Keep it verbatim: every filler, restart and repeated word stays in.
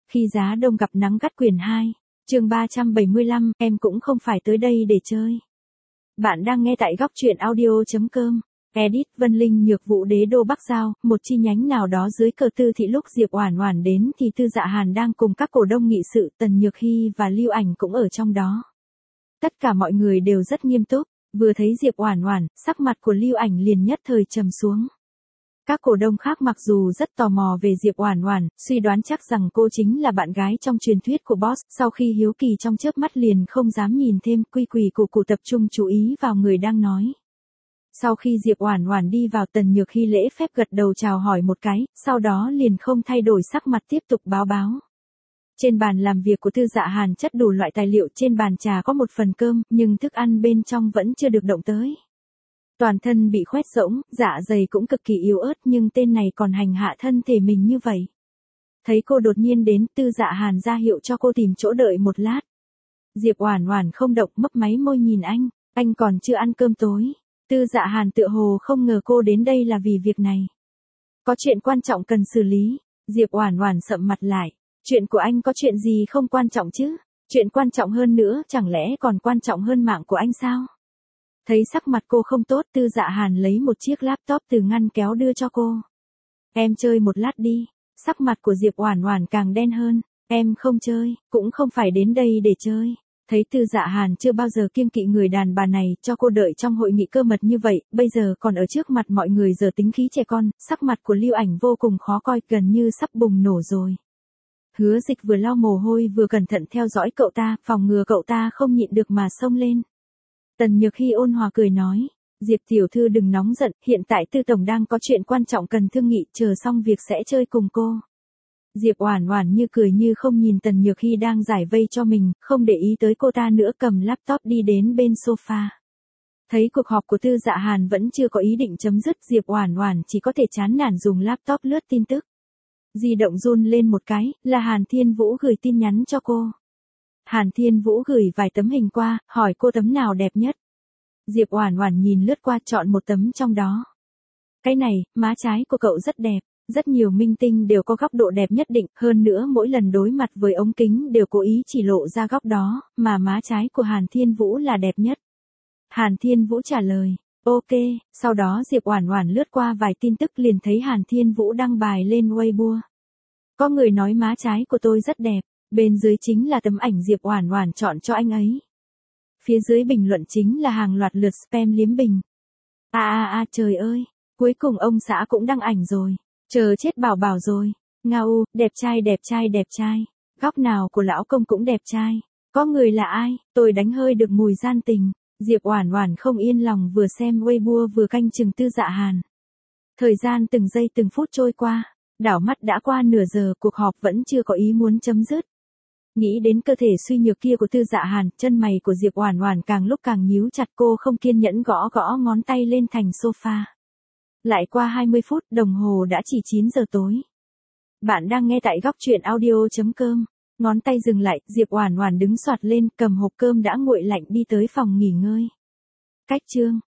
Khi giá đông gặp nắng gắt quyển hai, chương ba trăm bảy mươi lăm, em cũng không phải tới đây để chơi. Bạn đang nghe tại góc truyện audio.com. Edit Vân Linh Nhược Vũ Đế Đô Bắc Giao, một chi nhánh nào đó dưới cờ Tư Thị. Lúc Diệp Oản Oản đến thì Tư Dạ Hàn đang cùng các cổ đông nghị sự, Tần Nhược Hy và Lưu Ảnh cũng ở trong đó. Tất cả mọi người đều rất nghiêm túc, vừa thấy Diệp Oản Oản, sắc mặt của Lưu Ảnh liền nhất thời trầm xuống. Các cổ đông khác mặc dù rất tò mò về Diệp Oản Oản, suy đoán chắc rằng cô chính là bạn gái trong truyền thuyết của boss, sau khi hiếu kỳ trong chớp mắt liền không dám nhìn thêm, quy quỳ củ củ tập trung chú ý vào người đang nói. Sau khi Diệp Oản Oản đi vào, Tần Nhược Hy lễ phép gật đầu chào hỏi một cái, sau đó liền không thay đổi sắc mặt tiếp tục báo báo. Trên bàn làm việc của Tư Dạ Hàn chất đủ loại tài liệu, trên bàn trà có một phần cơm, nhưng thức ăn bên trong vẫn chưa được động tới. Toàn thân bị khoét rỗng, dạ dày cũng cực kỳ yếu ớt, nhưng tên này còn hành hạ thân thể mình như vậy. Thấy cô đột nhiên đến, Tư Dạ Hàn ra hiệu cho cô tìm chỗ đợi một lát. Diệp Oản Oản không động, mấp máy môi nhìn anh, anh còn chưa ăn cơm tối. Tư Dạ Hàn tựa hồ không ngờ cô đến đây là vì việc này. Có chuyện quan trọng cần xử lý. Diệp Oản Oản sậm mặt lại. Chuyện của anh có chuyện gì không quan trọng chứ? Chuyện quan trọng hơn nữa, chẳng lẽ còn quan trọng hơn mạng của anh sao? Thấy sắc mặt cô không tốt, Tư Dạ Hàn lấy một chiếc laptop từ ngăn kéo đưa cho cô. Em chơi một lát đi. Sắc mặt của Diệp Oản Oản càng đen hơn. Em không chơi, cũng không phải đến đây để chơi. Thấy Tư Dạ Hàn chưa bao giờ kiêng kỵ người đàn bà này, cho cô đợi trong hội nghị cơ mật như vậy, bây giờ còn ở trước mặt mọi người giờ tính khí trẻ con, sắc mặt của Lưu Ảnh vô cùng khó coi, gần như sắp bùng nổ rồi. Hứa Dịch vừa lau mồ hôi vừa cẩn thận theo dõi cậu ta, phòng ngừa cậu ta không nhịn được mà xông lên. Tần Nhược Hy ôn hòa cười nói, Diệp tiểu thư đừng nóng giận, hiện tại Tư tổng đang có chuyện quan trọng cần thương nghị, chờ xong việc sẽ chơi cùng cô. Diệp Oản Oản như cười như không nhìn Tần Nhược Hy đang giải vây cho mình, không để ý tới cô ta nữa, cầm laptop đi đến bên sofa. Thấy cuộc họp của Tư Dạ Hàn vẫn chưa có ý định chấm dứt, Diệp Oản Oản chỉ có thể chán nản dùng laptop lướt tin tức. Di động run lên một cái, là Hàn Thiên Vũ gửi tin nhắn cho cô. Hàn Thiên Vũ gửi vài tấm hình qua, hỏi cô tấm nào đẹp nhất. Diệp Oản Oản nhìn lướt qua, chọn một tấm trong đó. Cái này, má trái của cậu rất đẹp. Rất nhiều minh tinh đều có góc độ đẹp nhất định, hơn nữa mỗi lần đối mặt với ống kính đều cố ý chỉ lộ ra góc đó, mà má trái của Hàn Thiên Vũ là đẹp nhất. Hàn Thiên Vũ trả lời, ok, sau đó Diệp Oản Oản lướt qua vài tin tức liền thấy Hàn Thiên Vũ đăng bài lên Weibo. Có người nói má trái của tôi rất đẹp, bên dưới chính là tấm ảnh Diệp Oản Oản chọn cho anh ấy. Phía dưới bình luận chính là hàng loạt lượt spam liếm bình. A a a trời ơi, cuối cùng ông xã cũng đăng ảnh rồi. Chờ chết bảo bảo rồi. Ngao, đẹp trai đẹp trai đẹp trai. Góc nào của lão công cũng đẹp trai. Có người là ai? Tôi đánh hơi được mùi gian tình. Diệp Oản Oản không yên lòng, vừa xem Weibo vừa canh chừng Tư Dạ Hàn. Thời gian từng giây từng phút trôi qua, đảo mắt đã qua nửa giờ, cuộc họp vẫn chưa có ý muốn chấm dứt. Nghĩ đến cơ thể suy nhược kia của Tư Dạ Hàn, chân mày của Diệp Oản Oản càng lúc càng nhíu chặt, cô không kiên nhẫn gõ gõ ngón tay lên thành sofa. Lại qua hai mươi phút, đồng hồ đã chỉ chín giờ tối. Bạn đang nghe tại góc truyện audio.com. Ngón tay dừng lại, Diệp Oản Oản đứng xoạt lên, cầm hộp cơm đã nguội lạnh đi tới phòng nghỉ ngơi. Cách chương